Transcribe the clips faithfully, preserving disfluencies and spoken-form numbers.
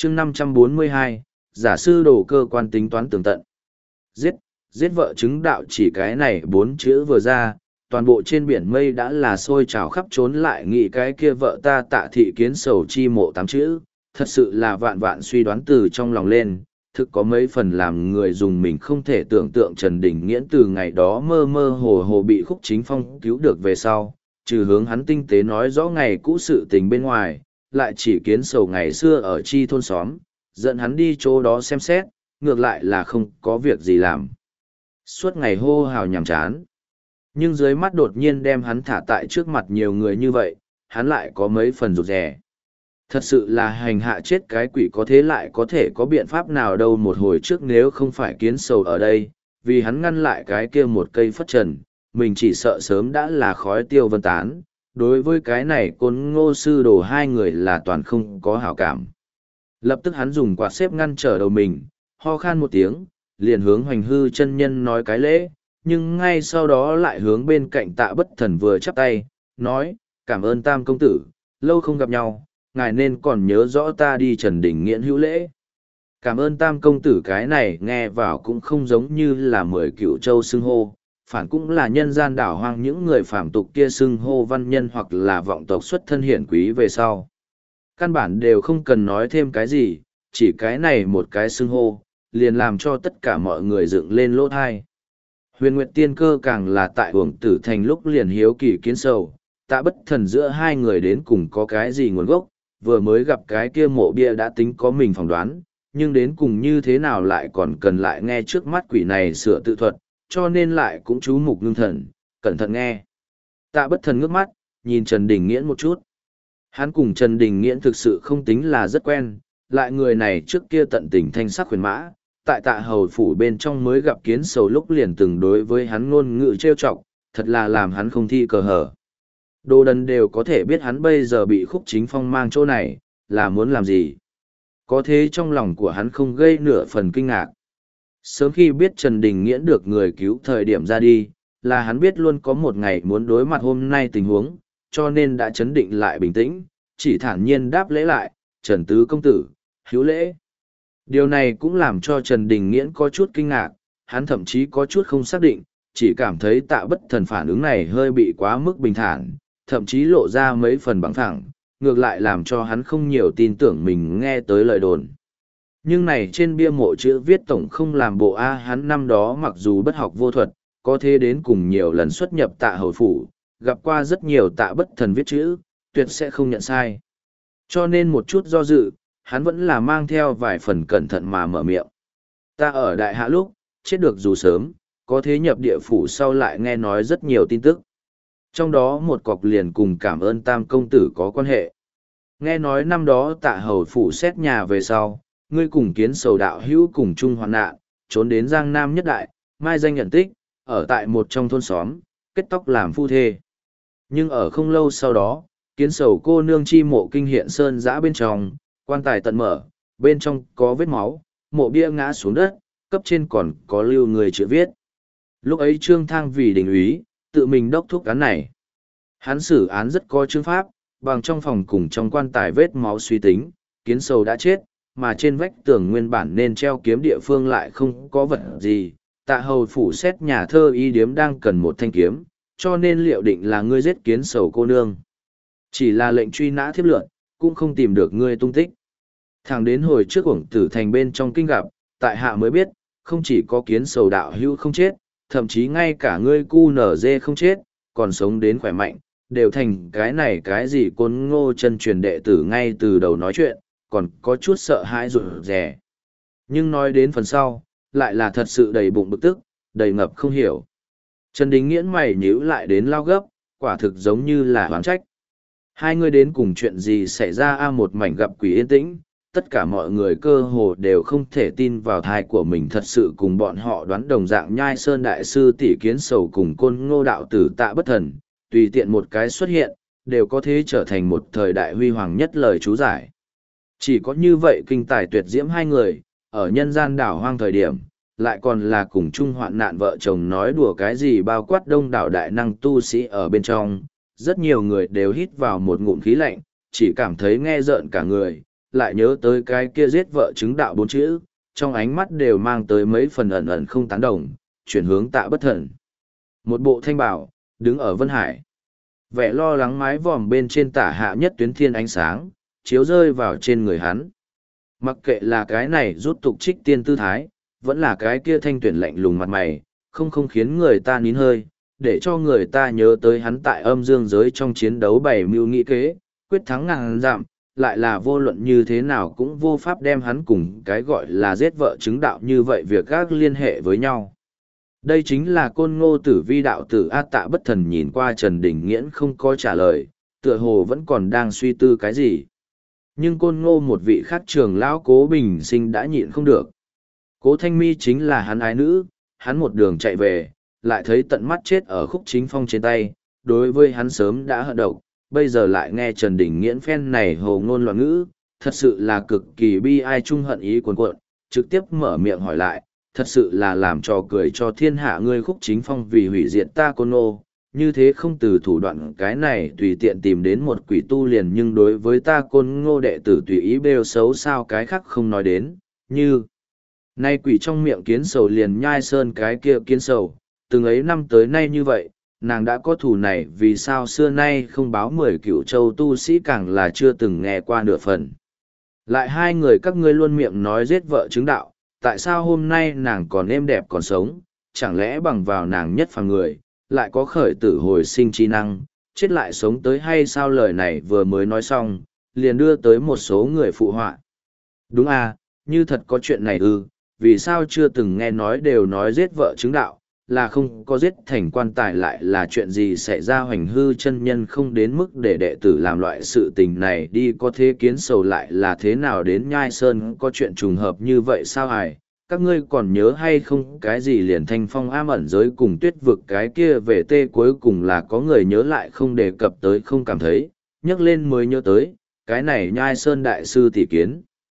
chương năm trăm bốn mươi hai, giả sư đồ cơ quan tính toán tường tận. Giết, giết vợ chứng đạo chỉ cái này bốn chữ vừa ra, toàn bộ trên biển mây đã là sôi trào khắp trốn lại nghĩ cái kia vợ ta Tạ Thị Kiến sầu chi mộ tám chữ, thật sự là vạn vạn suy đoán từ trong lòng lên, thực có mấy phần làm người dùng mình không thể tưởng tượng Trần Đình Nghiễn từ ngày đó mơ mơ hồ hồ bị Khúc Chính Phong cứu được về sau, trừ hướng hắn tinh tế nói rõ ngày cũ sự tình bên ngoài, lại chỉ Kiến sầu ngày xưa ở chi thôn xóm, dẫn hắn đi chỗ đó xem xét, ngược lại là không có việc gì làm. Suốt ngày hô hào nhàm chán. Nhưng dưới mắt đột nhiên đem hắn thả tại trước mặt nhiều người như vậy, hắn lại có mấy phần rụt rè. Thật sự là hành hạ chết cái quỷ có thế lại có thể có biện pháp nào đâu một hồi trước nếu không phải Kiến sầu ở đây, vì hắn ngăn lại cái kia một cây phất trần, mình chỉ sợ sớm đã là khói tiêu vân tán. Đối với cái này Côn Ngô sư đồ hai người là toàn không có hảo cảm. Lập tức hắn dùng quạt xếp ngăn trở đầu mình, ho khan một tiếng, liền hướng Hoành Hư chân nhân nói cái lễ, nhưng ngay sau đó lại hướng bên cạnh Tạ Bất Thần vừa chắp tay, nói, cảm ơn Tam công tử, lâu không gặp nhau, ngài nên còn nhớ rõ ta đi Trần Đình Nghiễn hữu lễ. Cảm ơn Tam công tử cái này nghe vào cũng không giống như là mười cựu châu xưng hô, phản cũng là nhân gian đảo hoang những người phàm tục kia xưng hô văn nhân hoặc là vọng tộc xuất thân hiển quý về sau. Căn bản đều không cần nói thêm cái gì, chỉ cái này một cái xưng hô, liền làm cho tất cả mọi người dựng lên lỗ thai. Huyền Nguyệt Tiên Cơ càng là tại Uổng Tử Thành lúc liền hiếu kỳ Kiến sầu, Tạ Bất Thần giữa hai người đến cùng có cái gì nguồn gốc, vừa mới gặp cái kia mộ bia đã tính có mình phỏng đoán, nhưng đến cùng như thế nào lại còn cần lại nghe trước mắt quỷ này sửa tự thuật, cho nên lại cũng chú mục ngưng thần, cẩn thận nghe. Tạ Bất Thần ngước mắt, nhìn Trần Đình Nghiễn một chút. Hắn cùng Trần Đình Nghiễn thực sự không tính là rất quen, lại người này trước kia tận tình thanh sắc huyền mã, tại Tạ hầu phủ bên trong mới gặp Kiến sầu lúc liền từng đối với hắn ngôn ngữ trêu chọc, thật là làm hắn không thi cờ hở. Đồ đần đều có thể biết hắn bây giờ bị Khúc Chính Phong mang chỗ này, là muốn làm gì. Có thế trong lòng của hắn không gây nửa phần kinh ngạc. Sớm khi biết Trần Đình Nghiễn được người cứu thời điểm ra đi, là hắn biết luôn có một ngày muốn đối mặt hôm nay tình huống, cho nên đã chấn định lại bình tĩnh, chỉ thản nhiên đáp lễ lại, Trần Tứ Công Tử, hữu lễ. Điều này cũng làm cho Trần Đình Nghiễn có chút kinh ngạc, hắn thậm chí có chút không xác định, chỉ cảm thấy Tạ Bất Thần phản ứng này hơi bị quá mức bình thản, thậm chí lộ ra mấy phần bằng thẳng, ngược lại làm cho hắn không nhiều tin tưởng mình nghe tới lời đồn. Nhưng này trên bia mộ chữ viết tổng không làm bộ A hắn năm đó mặc dù bất học vô thuật, có thế đến cùng nhiều lần xuất nhập Tạ hầu phủ, gặp qua rất nhiều Tạ Bất Thần viết chữ, tuyệt sẽ không nhận sai. Cho nên một chút do dự, hắn vẫn là mang theo vài phần cẩn thận mà mở miệng. Ta ở đại hạ lúc, chết được dù sớm, có thế nhập địa phủ sau lại nghe nói rất nhiều tin tức. Trong đó một cọc liền cùng cảm ơn Tam công tử có quan hệ. Nghe nói năm đó Tạ hầu phủ xét nhà về sau, ngươi cùng Kiến sầu đạo hữu cùng chung hoạn nạn, trốn đến Giang Nam nhất đại, mai danh nhận tích, ở tại một trong thôn xóm, kết tóc làm phu thê. Nhưng ở không lâu sau đó, Kiến sầu cô nương chi mộ kinh hiện sơn giã bên trong, quan tài tận mở, bên trong có vết máu, mộ bia ngã xuống đất, cấp trên còn có lưu người chữ viết. Lúc ấy Trương Thang vì đình úy, tự mình đốc thúc án này. Hắn xử án rất có chương pháp, bằng trong phòng cùng trong quan tài vết máu suy tính, Kiến sầu đã chết, mà trên vách tường nguyên bản nên treo kiếm địa phương lại không có vật gì. Tạ hầu phủ xét nhà thơ y điếm đang cần một thanh kiếm, cho nên liệu định là ngươi giết Kiến sầu cô nương. Chỉ là lệnh truy nã thiếp lượn, cũng không tìm được ngươi tung tích. Thẳng đến hồi trước Uổng Tử Thành bên trong kinh gặp, tại hạ mới biết, không chỉ có Kiến sầu đạo hữu không chết, thậm chí ngay cả ngươi cu nở dê không chết, còn sống đến khỏe mạnh, đều thành cái này cái gì Côn Ngô chân truyền đệ tử ngay từ đầu nói chuyện, còn có chút sợ hãi rụt rè. Nhưng nói đến phần sau, lại là thật sự đầy bụng bực tức, đầy ngập không hiểu. Trần Đình Nghiễn mày nhíu lại đến lao gấp, quả thực giống như là oán trách. Hai người đến cùng chuyện gì xảy ra a một mảnh gặp quỷ yên tĩnh, tất cả mọi người cơ hồ đều không thể tin vào thai của mình thật sự cùng bọn họ đoán đồng dạng Nhai Sơn Đại Sư tỷ Kiến sầu cùng Côn Ngô đạo tử Tạ Bất Thần, tùy tiện một cái xuất hiện, đều có thể trở thành một thời đại huy hoàng nhất lời chú giải. Chỉ có như vậy kinh tài tuyệt diễm hai người, ở nhân gian đảo hoang thời điểm, lại còn là cùng chung hoạn nạn vợ chồng nói đùa cái gì bao quát đông đảo đại năng tu sĩ ở bên trong, rất nhiều người đều hít vào một ngụm khí lạnh, chỉ cảm thấy nghe rợn cả người, lại nhớ tới cái kia giết vợ chứng đạo bốn chữ, trong ánh mắt đều mang tới mấy phần ẩn ẩn không tán đồng, chuyển hướng Tạ Bất Thần. Một bộ thanh bảo, đứng ở Vân Hải. Vẻ lo lắng mái vòm bên trên tả hạ nhất tuyến thiên ánh sáng, chiếu rơi vào trên người hắn. Mặc kệ là cái này rút tục trích tiên tư thái, vẫn là cái kia thanh tuyển lạnh lùng mặt mày, không không khiến người ta nín hơi, để cho người ta nhớ tới hắn tại âm dương giới trong chiến đấu bảy mưu nghị kế, quyết thắng ngàn dặm, lại là vô luận như thế nào cũng vô pháp đem hắn cùng cái gọi là giết vợ chứng đạo như vậy việc các liên hệ với nhau. Đây chính là Côn Ngô Tử Vi đạo tử A. Tạ Bất Thần nhìn qua Trần Đình Nghiễn không có trả lời, tựa hồ vẫn còn đang suy tư cái gì. Nhưng Côn Ngô một vị khác trường lão Cố Bình Sinh đã nhịn không được. Cố Thanh Mi chính là hắn ái nữ, hắn một đường chạy về, lại thấy tận mắt chết ở Khúc Chính Phong trên tay, đối với hắn sớm đã hận độc, bây giờ lại nghe Trần Đình Nghiễn phen này hồ ngôn loạn ngữ, thật sự là cực kỳ bi ai trung hận ý cuồn cuộn, trực tiếp mở miệng hỏi lại, thật sự là làm trò cười cho thiên hạ ngươi Khúc Chính Phong vì hủy diệt ta Côn Ngô, như thế không từ thủ đoạn cái này tùy tiện tìm đến một quỷ tu liền, nhưng đối với ta Côn Ngô đệ tử tùy ý bêu xấu sao cái khác không nói đến, như nay quỷ trong miệng kiến sầu liền nhai sơn cái kia kiến sầu, từng ấy năm tới nay như vậy, nàng đã có thù này vì sao xưa nay không báo mười cựu châu tu sĩ càng là chưa từng nghe qua nửa phần. Lại hai người các ngươi luôn miệng nói giết vợ chứng đạo, tại sao hôm nay nàng còn êm đẹp còn sống, chẳng lẽ bằng vào nàng nhất phàm người, lại có khởi tử hồi sinh trí năng, chết lại sống tới hay sao? Lời này vừa mới nói xong, liền đưa tới một số người phụ họa. Đúng à, như thật có chuyện này ư, vì sao chưa từng nghe nói đều nói giết vợ chứng đạo, là không có giết thành quan tài lại là chuyện gì xảy ra? Hoành Hư chân nhân không đến mức để đệ tử làm loại sự tình này đi, có thế kiến sầu lại là thế nào đến Nhai Sơn có chuyện trùng hợp như vậy sao hài? Các ngươi còn nhớ hay không cái gì liền Thanh Phong ám ẩn giới cùng Tuyết vực cái kia về tê cuối cùng là có người nhớ lại không đề cập tới không cảm thấy, nhắc lên mới nhớ tới, cái này Nhai Sơn đại sư tỷ kiến.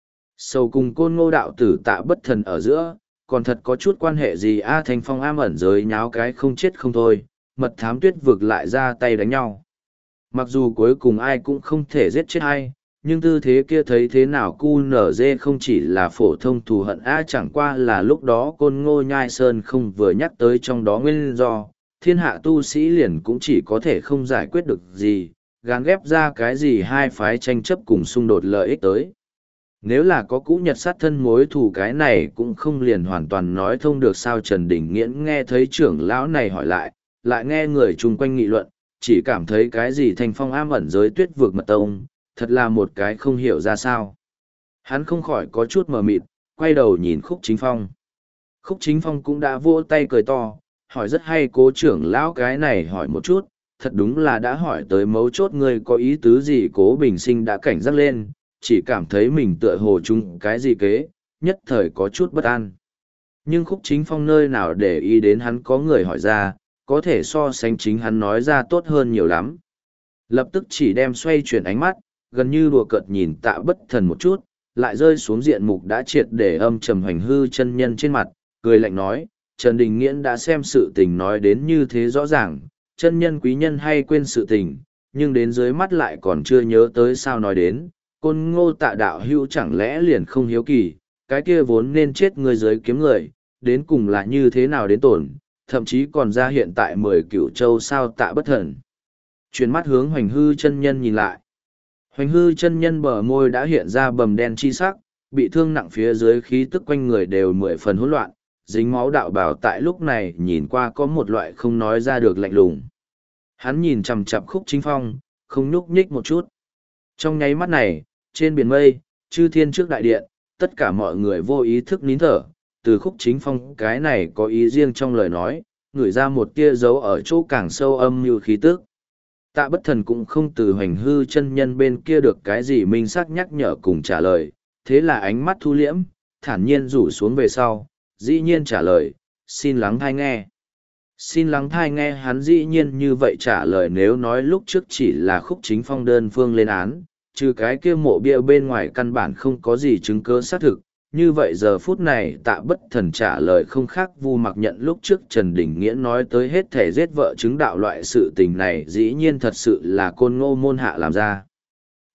Sầu cùng Côn Ngô đạo tử Tạ Bất Thần ở giữa, còn thật có chút quan hệ gì a? Thanh Phong ám ẩn giới nháo cái không chết không thôi, mật thám Tuyết vực lại ra tay đánh nhau. Mặc dù cuối cùng ai cũng không thể giết chết ai, nhưng tư thế kia thấy thế nào cu nở dê không chỉ là phổ thông thù hận a, chẳng qua là lúc đó Côn Ngô Nhai Sơn không vừa nhắc tới trong đó nguyên do, thiên hạ tu sĩ liền cũng chỉ có thể không giải quyết được gì, gán ghép ra cái gì hai phái tranh chấp cùng xung đột lợi ích tới. Nếu là có cũ nhật sát thân mối thù cái này cũng không liền hoàn toàn nói thông được sao? Trần Đình Nghiễn nghe thấy trưởng lão này hỏi lại, lại nghe người chung quanh nghị luận, chỉ cảm thấy cái gì Thanh Phong ám ẩn giới Tuyết vực mật tông, thật là một cái không hiểu ra sao. Hắn không khỏi có chút mờ mịt, quay đầu nhìn Khúc Chính Phong. Khúc Chính Phong cũng đã vỗ tay cười to, hỏi rất hay. Cố trưởng lão cái này hỏi một chút, thật đúng là đã hỏi tới mấu chốt, ngươi có ý tứ gì? Cố Bình Sinh đã cảnh giác lên, chỉ cảm thấy mình tựa hồ chung cái gì kế, nhất thời có chút bất an. Nhưng Khúc Chính Phong nơi nào để ý đến hắn có người hỏi ra, có thể so sánh chính hắn nói ra tốt hơn nhiều lắm. Lập tức chỉ đem xoay chuyển ánh mắt, gần như đùa cợt nhìn Tạ Bất Thần một chút, lại rơi xuống diện mục đã triệt để âm trầm Hoành Hư chân nhân trên mặt, cười lạnh nói, Trần Đình Nghiễn đã xem sự tình nói đến như thế rõ ràng, chân nhân quý nhân hay quên sự tình, nhưng đến dưới mắt lại còn chưa nhớ tới sao nói đến, Côn Ngô Tạ đạo hữu chẳng lẽ liền không hiếu kỳ, cái kia vốn nên chết người dưới kiếm người, đến cùng là như thế nào đến tổn, thậm chí còn ra hiện tại mười cửu châu sao? Tạ Bất Thần chuyển mắt hướng Hoành Hư chân nhân nhìn lại. Hoành Hư chân nhân bờ môi đã hiện ra bầm đen chi sắc, bị thương nặng phía dưới khí tức quanh người đều mười phần hỗn loạn, dính máu đạo bào tại lúc này nhìn qua có một loại không nói ra được lạnh lùng. Hắn nhìn chằm chằm Khúc Chính Phong, không nhúc nhích một chút. Trong nháy mắt này, trên biển mây, chư thiên trước đại điện, tất cả mọi người vô ý thức nín thở, từ Khúc Chính Phong cái này có ý riêng trong lời nói, ngửi ra một tia dấu ở chỗ càng sâu âm như khí tức. Tạ Bất Thần cũng không từ Hoành Hư chân nhân bên kia được cái gì minh xác nhắc nhở cùng trả lời, thế là ánh mắt thu liễm, thản nhiên rủ xuống về sau, dĩ nhiên trả lời, xin lắng thai nghe. Xin lắng thai nghe, hắn dĩ nhiên như vậy trả lời. Nếu nói lúc trước chỉ là Khúc Chính Phong đơn phương lên án, trừ cái kia mộ bia bên ngoài căn bản không có gì chứng cứ xác thực, như vậy giờ phút này Tạ Bất Thần trả lời không khác Vu Mặc Nhận lúc trước Trần Đình Nghiễn nói tới hết thể giết vợ chứng đạo loại sự tình này dĩ nhiên thật sự là Côn Ngô môn hạ làm ra.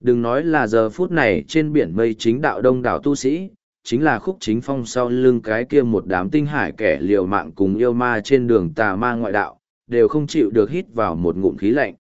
Đừng nói là giờ phút này trên biển mây chính đạo đông đảo tu sĩ, chính là Khúc Chính Phong sau lưng cái kia một đám tinh hải kẻ liều mạng cùng yêu ma trên đường tà ma ngoại đạo, đều không chịu được hít vào một ngụm khí lạnh.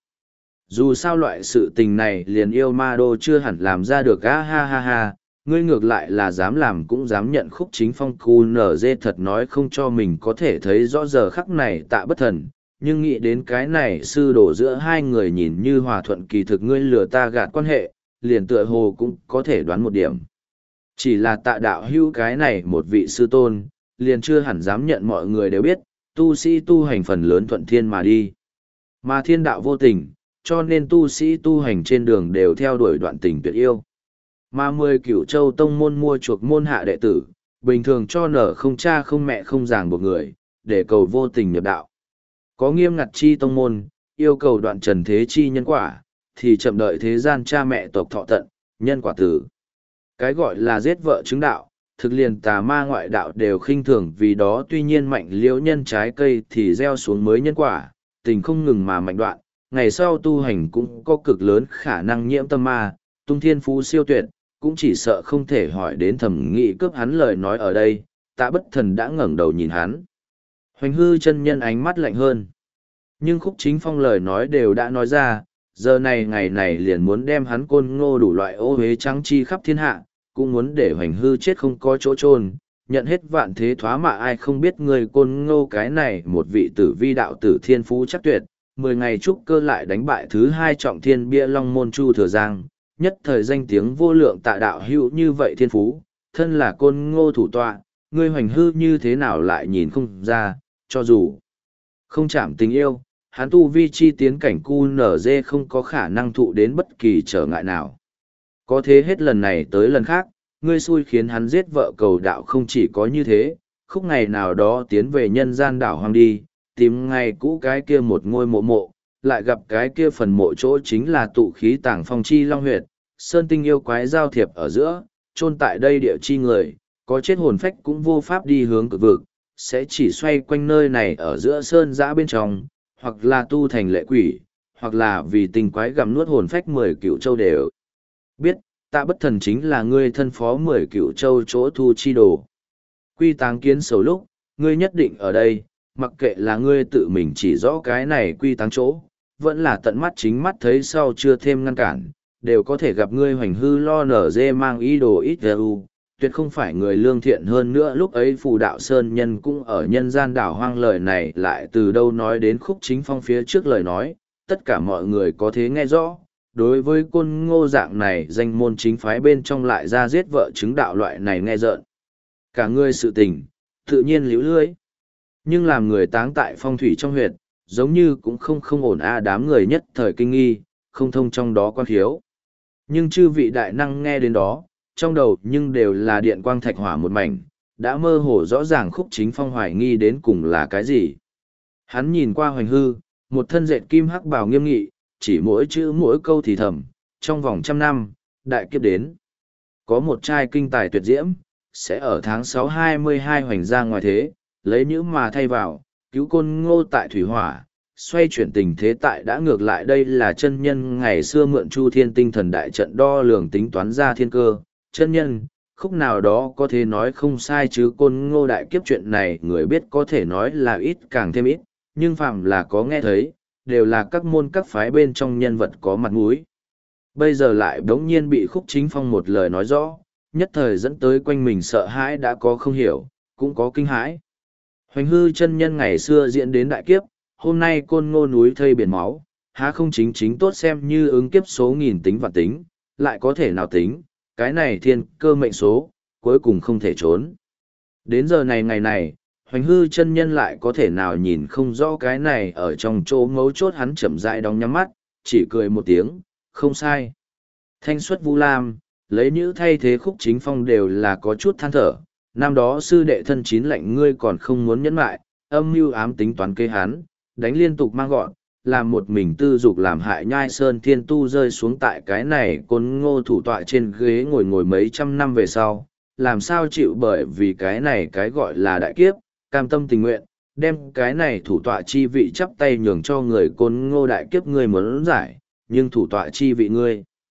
Dù sao loại sự tình này liền yêu ma đô chưa hẳn làm ra được, á ha ha ha, ngươi ngược lại là dám làm cũng dám nhận. Khúc Chính Phong cu nở dê thật nói không cho mình có thể thấy rõ giờ khắc này Tạ Bất Thần, nhưng nghĩ đến cái này sư đổ giữa hai người nhìn như hòa thuận, kỳ thực ngươi lừa ta gạt quan hệ, liền tựa hồ cũng có thể đoán một điểm. Chỉ là Tạ đạo hữu cái này một vị sư tôn, liền chưa hẳn dám nhận. Mọi người đều biết, tu sĩ tu hành phần lớn thuận thiên mà đi. Mà thiên đạo vô tình, cho nên tu sĩ tu hành trên đường đều theo đuổi đoạn tình tuyệt yêu. Mà mười cửu châu tông môn mua chuộc môn hạ đệ tử, bình thường cho nở không cha không mẹ không ràng buộc người, để cầu vô tình nhập đạo. Có nghiêm ngặt chi tông môn, yêu cầu đoạn trần thế chi nhân quả, thì chậm đợi thế gian cha mẹ tộc thọ tận, nhân quả tử. Cái gọi là giết vợ chứng đạo, thực liền tà ma ngoại đạo đều khinh thường, vì đó tuy nhiên mạnh liễu nhân trái cây thì gieo xuống mới nhân quả, tình không ngừng mà mạnh đoạn, ngày sau tu hành cũng có cực lớn khả năng nhiễm tâm ma, tung thiên phú siêu tuyệt, cũng chỉ sợ không thể hỏi đến thẩm nghị cướp hắn lời nói ở đây. Tạ Bất Thần đã ngẩng đầu nhìn hắn. Hoành hư chân nhân ánh mắt lạnh hơn. Nhưng Khúc Chính Phong lời nói đều đã nói ra, giờ này ngày này liền muốn đem hắn côn ngô đủ loại ô huế trắng chi khắp thiên hạ, cũng muốn để hoành hư chết không có chỗ chôn, nhận hết vạn thế thoá mạ. Ai không biết người côn ngô cái này một vị tử vi đạo tử thiên phú chắc tuyệt, mười ngày trúc cơ lại đánh bại thứ hai trọng thiên bia long môn Chu Thừa Giang, nhất thời danh tiếng vô lượng. Tạ đạo hữu như vậy thiên phú, thân là côn ngô thủ tọa, ngươi hoành hư như thế nào lại nhìn không ra, cho dù không chạm tình yêu, hắn tu vi chi tiến cảnh cu nở dê không có khả năng thụ đến bất kỳ trở ngại nào. Có thế hết lần này tới lần khác, ngươi xui khiến hắn giết vợ cầu đạo. Không chỉ có như thế, Khúc ngày nào đó tiến về nhân gian đảo hoang đi, tìm ngày cũ cái kia một ngôi mộ mộ, lại gặp cái kia phần mộ chỗ chính là tụ khí tàng phong chi long huyệt, sơn tinh yêu quái giao thiệp ở giữa, chôn tại đây địa chi người, có chết hồn phách cũng vô pháp đi hướng cực vực, sẽ chỉ xoay quanh nơi này ở giữa sơn giã bên trong, hoặc là tu thành lệ quỷ, hoặc là vì tình quái gặm nuốt hồn phách mười cựu châu đều. Biết, Tạ Bất Thần chính là ngươi thân phó mười cựu châu chỗ thu chi đồ. Quy táng kiến sầu lúc, ngươi nhất định ở đây, mặc kệ là ngươi tự mình chỉ rõ cái này quy táng chỗ, vẫn là tận mắt chính mắt thấy sau chưa thêm ngăn cản, đều có thể gặp ngươi hoành hư lo nở dê mang ý đồ ít u, tuyệt không phải người lương thiện. Hơn nữa lúc ấy phù đạo sơn nhân cũng ở nhân gian đảo hoang, lời này lại từ đâu nói đến Khúc Chính Phong phía trước lời nói, tất cả mọi người có thế nghe rõ. Đối với côn ngô dạng này danh môn chính phái bên trong lại ra giết vợ chứng đạo loại này nghe rợn cả ngươi sự tình, tự nhiên liễu lưới. Nhưng làm người táng tại phong thủy trong huyệt, giống như cũng không không ổn a. Đám người nhất thời kinh nghi, không thông trong đó quan khiếu. Nhưng chư vị đại năng nghe đến đó, trong đầu nhưng đều là điện quang thạch hỏa một mảnh, đã mơ hồ rõ ràng Khúc Chính Phong hoài nghi đến cùng là cái gì. Hắn nhìn qua hoành hư, một thân dệt kim hắc bào nghiêm nghị, chỉ mỗi chữ mỗi câu thì thầm, trong vòng trăm năm, đại kiếp đến. Có một trai kinh tài tuyệt diễm, sẽ ở tháng sáu hai mươi hai hoành ra ngoài thế, lấy những mà thay vào, cứu côn ngô tại thủy hỏa, xoay chuyển tình thế tại đã ngược lại. Đây là chân nhân ngày xưa mượn Chu Thiên tinh thần đại trận đo lường tính toán ra thiên cơ. Chân nhân, Khúc nào đó có thể nói không sai chứ côn ngô đại kiếp chuyện này người biết có thể nói là ít càng thêm ít, nhưng phạm là có nghe thấy, đều là các môn các phái bên trong nhân vật có mặt mũi. Bây giờ lại đống nhiên bị Khúc Chính Phong một lời nói rõ, nhất thời dẫn tới quanh mình sợ hãi, đã có không hiểu, cũng có kinh hãi. Hoành hư chân nhân ngày xưa diễn đến đại kiếp, hôm nay côn ngô núi thây biển máu, há không chính chính tốt xem như ứng kiếp số nghìn tính vạn tính, lại có thể nào tính, cái này thiên cơ mệnh số, cuối cùng không thể trốn. Đến giờ này ngày này, hoành hư chân nhân lại có thể nào nhìn không rõ cái này ở trong chỗ ngấu chốt. Hắn chậm rãi đóng nhắm mắt, chỉ cười một tiếng, không sai. Thanh xuất Vu Lam, lấy như thay thế Khúc Chính Phong đều là có chút than thở. Năm đó sư đệ thân chín lạnh ngươi còn không muốn nhẫn lại, âm mưu ám tính toán kế hắn, đánh liên tục mang gọn, làm một mình tư dục làm hại nhai sơn thiên tu rơi xuống tại cái này côn ngô thủ tọa trên ghế ngồi ngồi mấy trăm năm về sau, làm sao chịu bởi vì cái này cái gọi là đại kiếp, cam tâm tình nguyện, đem cái này thủ tọa chi vị chắp tay nhường cho người côn ngô đại kiếp ngươi muốn giải, nhưng thủ tọa chi vị ngươi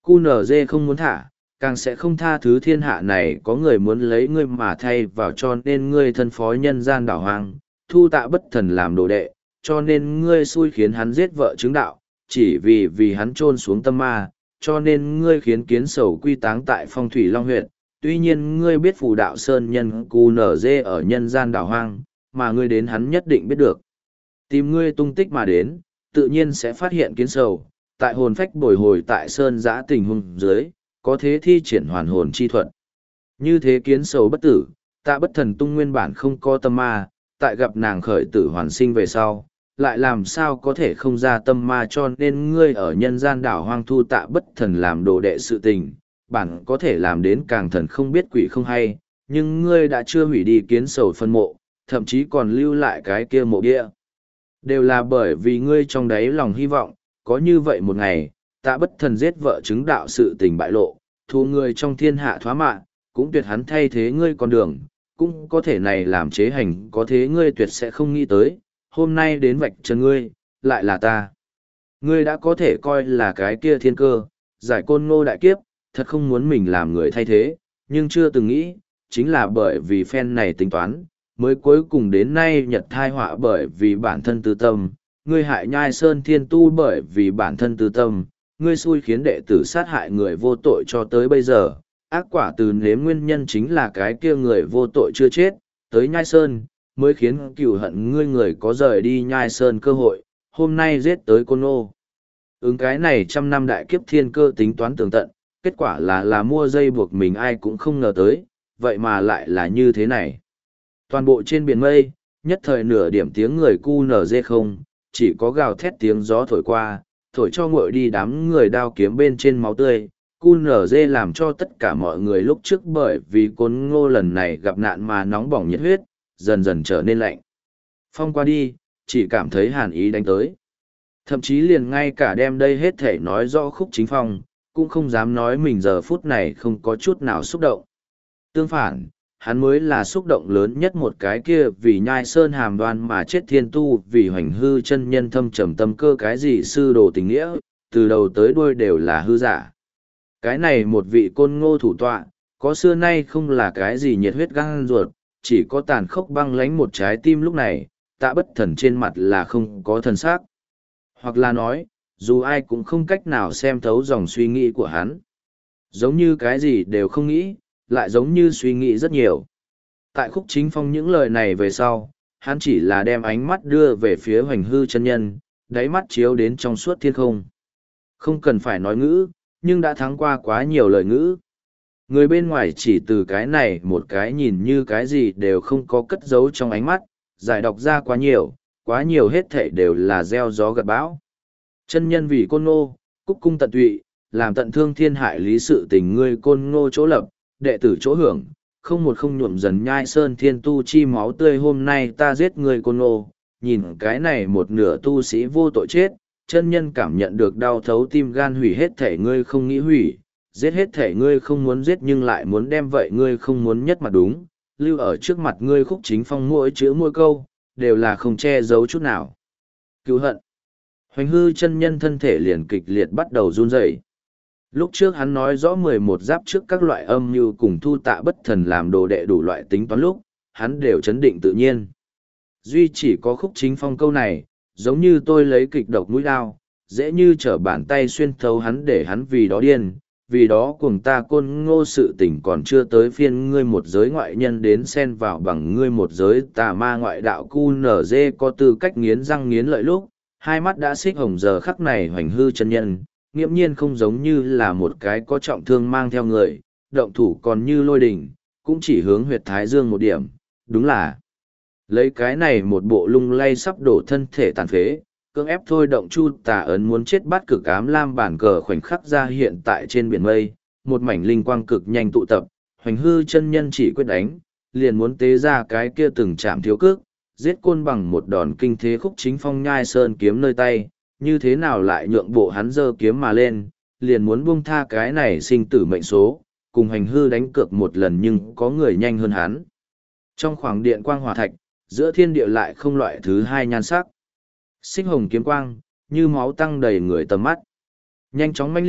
Cu nở dê không muốn thả, càng sẽ không tha thứ thiên hạ này có người muốn lấy ngươi mà thay vào, cho nên ngươi thân phó nhân gian đảo hoang, thu Tạ Bất Thần làm đồ đệ, cho nên ngươi xui khiến hắn giết vợ chứng đạo, chỉ vì vì hắn chôn xuống tâm ma, cho nên ngươi khiến kiến sầu quy táng tại phong thủy long huyệt. Tuy nhiên ngươi biết phù đạo sơn nhân Cu nở dê ở nhân gian đảo hoang, mà ngươi đến hắn nhất định biết được. Tìm ngươi tung tích mà đến, tự nhiên sẽ phát hiện kiến sầu, tại hồn phách bồi hồi tại sơn giã tình huống dưới, có thế thi triển hoàn hồn chi thuật. Như thế kiến sầu bất tử, Tạ Bất Thần tung nguyên bản không có tâm ma, tại gặp nàng khởi tử hoàn sinh về sau, lại làm sao có thể không ra tâm ma, cho nên ngươi ở nhân gian đảo hoang thu Tạ Bất Thần làm đồ đệ sự tình, bản có thể làm đến càng thần không biết quỷ không hay, nhưng ngươi đã chưa hủy đi kiến sầu phân mộ, thậm chí còn lưu lại cái kia mộ địa. Đều là bởi vì ngươi trong đáy lòng hy vọng, có như vậy một ngày, Tạ Bất Thần giết vợ chứng đạo sự tình bại lộ, thu người trong thiên hạ thoá mạ, cũng tuyệt hắn thay thế ngươi con đường, cũng có thể này làm chế hành, có thế ngươi tuyệt sẽ không nghĩ tới, hôm nay đến vạch trần ngươi, lại là ta. Ngươi đã có thể coi là cái kia thiên cơ, giải côn ngô đại kiếp, thật không muốn mình làm người thay thế, nhưng chưa từng nghĩ, chính là bởi vì phen này tính toán, mới cuối cùng đến nay nhật thai họa bởi vì bản thân tư tâm, ngươi hại nhai sơn thiên tu bởi vì bản thân tư tâm, ngươi xui khiến đệ tử sát hại người vô tội cho tới bây giờ, ác quả từ nếm nguyên nhân chính là cái kia người vô tội chưa chết, tới nhai sơn, mới khiến cừu hận ngươi người có rời đi nhai sơn cơ hội, hôm nay giết tới côn ô. Ứng cái này trăm năm đại kiếp thiên cơ tính toán tường tận, kết quả là là mua dây buộc mình ai cũng không ngờ tới, vậy mà lại là như thế này. Toàn bộ trên biển mây, nhất thời nửa điểm tiếng người cu nở dê không, chỉ có gào thét tiếng gió thổi qua, thổi cho nguội đi đám người đao kiếm bên trên máu tươi. Cu nở dê làm cho tất cả mọi người lúc trước bởi vì côn ngô lần này gặp nạn mà nóng bỏng nhiệt huyết, dần dần trở nên lạnh. Phong qua đi, chỉ cảm thấy hàn ý đánh tới. Thậm chí liền ngay cả đem đây hết thể nói rõ Khúc Chính Phong, cũng không dám nói mình giờ phút này không có chút nào xúc động. Tương phản, hắn mới là xúc động lớn nhất một cái kia vì nhai sơn hàm đoan mà chết thiên tu, vì hoành hư chân nhân thâm trầm tâm cơ cái gì sư đồ tình nghĩa, từ đầu tới đuôi đều là hư giả. Cái này một vị côn ngô thủ tọa, có xưa nay không là cái gì nhiệt huyết gan ruột, chỉ có tàn khốc băng lánh một trái tim lúc này, Tạ Bất Thần trên mặt là không có thần sắc. Hoặc là nói, dù ai cũng không cách nào xem thấu dòng suy nghĩ của hắn. Giống như cái gì đều không nghĩ, lại giống như suy nghĩ rất nhiều. Tại Khúc Chính Phong những lời này về sau, hắn chỉ là đem ánh mắt đưa về phía hoành hư chân nhân, đáy mắt chiếu đến trong suốt thiên không. Không cần phải nói ngữ, nhưng đã thắng qua quá nhiều lời ngữ. Người bên ngoài chỉ từ cái này một cái nhìn như cái gì đều không có cất giấu trong ánh mắt, giải đọc ra quá nhiều, quá nhiều hết thảy đều là gieo gió gặt bão. Chân nhân vì côn ngô, cúc cung tận tụy, làm tận thương thiên hại lý sự tình ngươi côn ngô chỗ lập, đệ tử chỗ hưởng, không một không nhuộm dần nhai sơn thiên tu chi máu tươi hôm nay ta giết ngươi côn ngô, nhìn cái này một nửa tu sĩ vô tội chết, chân nhân cảm nhận được đau thấu tim gan hủy hết thể ngươi không nghĩ hủy, giết hết thể ngươi không muốn giết nhưng lại muốn đem vậy ngươi không muốn nhất mà đúng, lưu ở trước mặt ngươi Khúc Chính Phong mỗi chữ mỗi câu, đều là không che giấu chút nào. Cứu hận. Hoành hư chân nhân thân thể liền kịch liệt bắt đầu run rẩy. Lúc trước hắn nói rõ mười một giáp trước các loại âm như cùng thu Tạ Bất Thần làm đồ đệ đủ loại tính toán lúc, hắn đều chấn định tự nhiên. Duy chỉ có Khúc Chính Phong câu này, giống như tôi lấy kịch độc mũi đao, dễ như trở bàn tay xuyên thấu hắn để hắn vì đó điên, vì đó cùng ta côn ngô sự tình còn chưa tới phiên ngươi một giới ngoại nhân đến xen vào bằng ngươi một giới tà ma ngoại đạo cu nở dê có tư cách nghiến răng nghiến lợi lúc, hai mắt đã xích hồng giờ khắc này hoành hư chân nhân, nghiễm nhiên không giống như là một cái có trọng thương mang theo người, động thủ còn như lôi đình, cũng chỉ hướng huyệt thái dương một điểm, đúng là lấy cái này một bộ lung lay sắp đổ thân thể tàn phế, cưỡng ép thôi động chu tà ấn muốn chết bắt cực ám lam bản cờ khoảnh khắc ra hiện tại trên biển mây, một mảnh linh quang cực nhanh tụ tập, hoành hư chân nhân chỉ quyết đánh, liền muốn tế ra cái kia từng chạm thiếu cước, giết côn bằng một đòn kinh thế Khúc Chính Phong nhai sơn kiếm nơi tay, như thế nào lại nhượng bộ hắn giơ kiếm mà lên, liền muốn buông tha cái này sinh tử mệnh số, cùng hoành hư đánh cược một lần nhưng có người nhanh hơn hắn. Trong khoảng điện quang hỏa thạch, giữa thiên địa lại không loại thứ hai nhan sắc. Xích hồng kiếm quang, như máu tăng đầy người tầm mắt. Nhanh chóng mãnh liệt,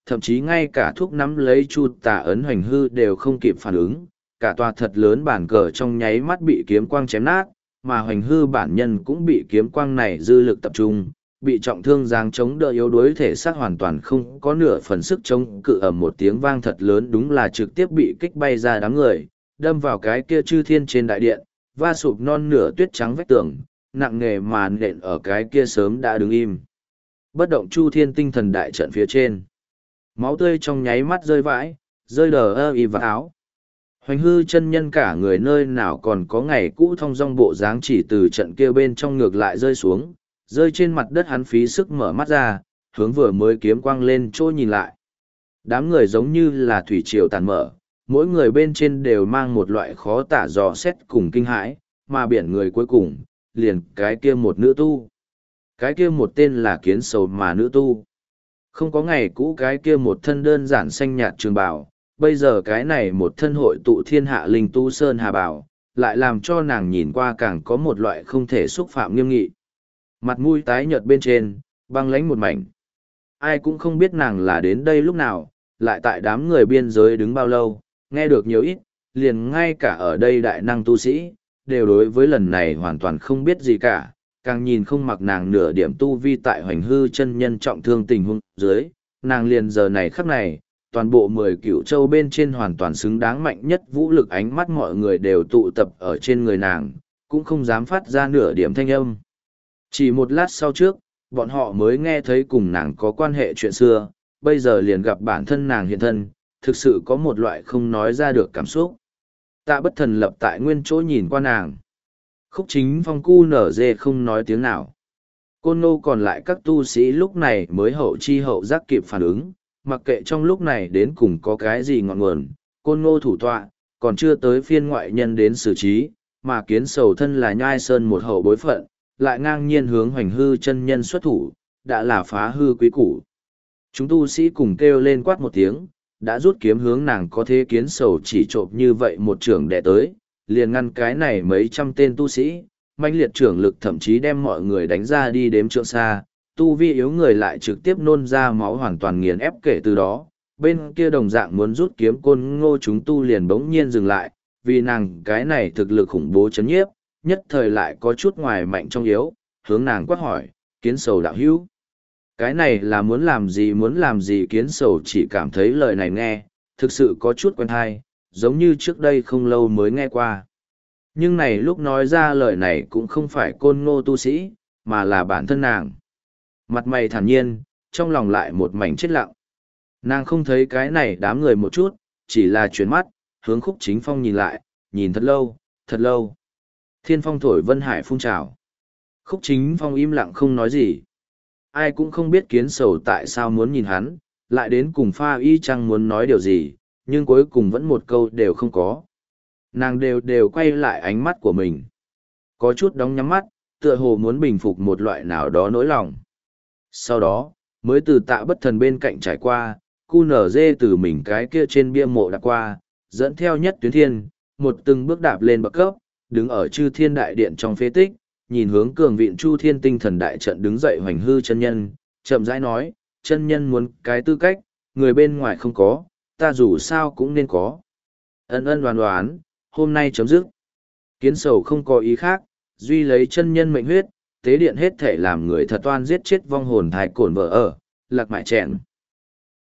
thậm chí ngay cả thuốc nắm lấy chu tà ấn hoành hư đều không kịp phản ứng, cả tòa thật lớn bản cờ trong nháy mắt bị kiếm quang chém nát, mà hoành hư bản nhân cũng bị kiếm quang này dư lực tập trung, bị trọng thương giáng chống đỡ yếu đuối thể xác hoàn toàn không có nửa phần sức chống cự, ầm một tiếng vang thật lớn, đúng là trực tiếp bị kích bay ra đám người, đâm vào cái kia chư thiên trên đại điện, va sụp non nửa tuyết trắng vách tường, nặng nề mà nện ở cái kia sớm đã đứng im bất động chu thiên tinh thần đại trận phía trên. Máu tươi trong nháy mắt rơi vãi, rơi đờ ơ y vào áo. Hoành hư chân nhân cả người nơi nào còn có ngày cũ thong dong bộ dáng, chỉ từ trận kia bên trong ngược lại rơi xuống, rơi trên mặt đất, hắn phí sức mở mắt ra, hướng vừa mới kiếm quang lên chỗ nhìn lại. Đám người giống như là thủy triều tàn mở, mỗi người bên trên đều mang một loại khó tả dò xét cùng kinh hãi, mà biển người cuối cùng, liền cái kia một nữ tu. Cái kia một tên là kiến sầu mà nữ tu. Không có ngày cũ cái kia một thân đơn giản xanh nhạt trường bào, bây giờ cái này một thân hội tụ thiên hạ linh tu sơn hà bào, lại làm cho nàng nhìn qua càng có một loại không thể xúc phạm nghiêm nghị. Mặt mũi tái nhợt bên trên, băng lãnh một mảnh. Ai cũng không biết nàng là đến đây lúc nào, lại tại đám người biên giới đứng bao lâu, nghe được nhiều ít, liền ngay cả ở đây đại năng tu sĩ, đều đối với lần này hoàn toàn không biết gì cả, càng nhìn không mặc nàng nửa điểm tu vi tại hoành hư chân nhân trọng thương tình huống dưới, nàng liền giờ này khắc này, toàn bộ mười cửu châu bên trên hoàn toàn xứng đáng mạnh nhất vũ lực, ánh mắt mọi người đều tụ tập ở trên người nàng, cũng không dám phát ra nửa điểm thanh âm. Chỉ một lát sau trước, bọn họ mới nghe thấy cùng nàng có quan hệ chuyện xưa, bây giờ liền gặp bản thân nàng hiện thân, thực sự có một loại không nói ra được cảm xúc. Tạ Bất Thần lập tại nguyên chỗ nhìn qua nàng. Khúc Chính Phong cu nở dê không nói tiếng nào. Côn Ngô còn lại các tu sĩ lúc này mới hậu chi hậu giác kịp phản ứng, mặc kệ trong lúc này đến cùng có cái gì ngọn nguồn, Côn Ngô thủ tọa, còn chưa tới phiên ngoại nhân đến xử trí, mà kiến sầu thân là nhai sơn một hậu bối phận, lại ngang nhiên hướng hoành hư chân nhân xuất thủ, đã là phá hư quý củ. Chúng tu sĩ cùng kêu lên quát một tiếng, đã rút kiếm hướng nàng, có thế kiến sầu chỉ trộm như vậy một trưởng đệ tới, liền ngăn cái này mấy trăm tên tu sĩ, mãnh liệt trưởng lực thậm chí đem mọi người đánh ra đi đếm trượng xa, tu vi yếu người lại trực tiếp nôn ra máu hoàn toàn nghiền ép. Kể từ đó, bên kia đồng dạng muốn rút kiếm Côn Ngô chúng tu liền bỗng nhiên dừng lại, vì nàng cái này thực lực khủng bố chấn nhiếp, nhất thời lại có chút ngoài mạnh trong yếu, hướng nàng quát hỏi, kiến sầu đạo hữu. Cái này là muốn làm gì muốn làm gì kiến sầu chỉ cảm thấy lời này nghe, thực sự có chút quen hay, giống như trước đây không lâu mới nghe qua. Nhưng này lúc nói ra lời này cũng không phải Côn Ngô tu sĩ, mà là bản thân nàng. Mặt mày thản nhiên, trong lòng lại một mảnh chết lặng. Nàng không thấy cái này đám người một chút, chỉ là chuyển mắt, hướng Khúc Chính Phong nhìn lại, nhìn thật lâu, thật lâu. Thiên phong thổi vân hải phun trào. Khúc Chính Phong im lặng không nói gì. Ai cũng không biết kiến sầu tại sao muốn nhìn hắn, lại đến cùng pha y chăng muốn nói điều gì, nhưng cuối cùng vẫn một câu đều không có. Nàng đều đều quay lại ánh mắt của mình. Có chút đóng nhắm mắt, tựa hồ muốn bình phục một loại nào đó nỗi lòng. Sau đó, mới từ Tạ Bất Thần bên cạnh trải qua, cu nở dê từ mình cái kia trên bia mộ đạp qua, dẫn theo Nhất Tuyến Thiên, một từng bước đạp lên bậc cấp, đứng ở chư thiên đại điện trong phế tích, nhìn hướng cường vịn chu thiên tinh thần đại trận đứng dậy hoành hư chân nhân, chậm rãi nói, chân nhân muốn cái tư cách, người bên ngoài không có, ta dù sao cũng nên có. Ân ân đoán đoán, hôm nay chấm dứt. Kiến sầu không có ý khác, duy lấy chân nhân mệnh huyết, tế điện hết thể làm người thật oan giết chết vong hồn thái cổn vợ ở, lạc mại chẹn.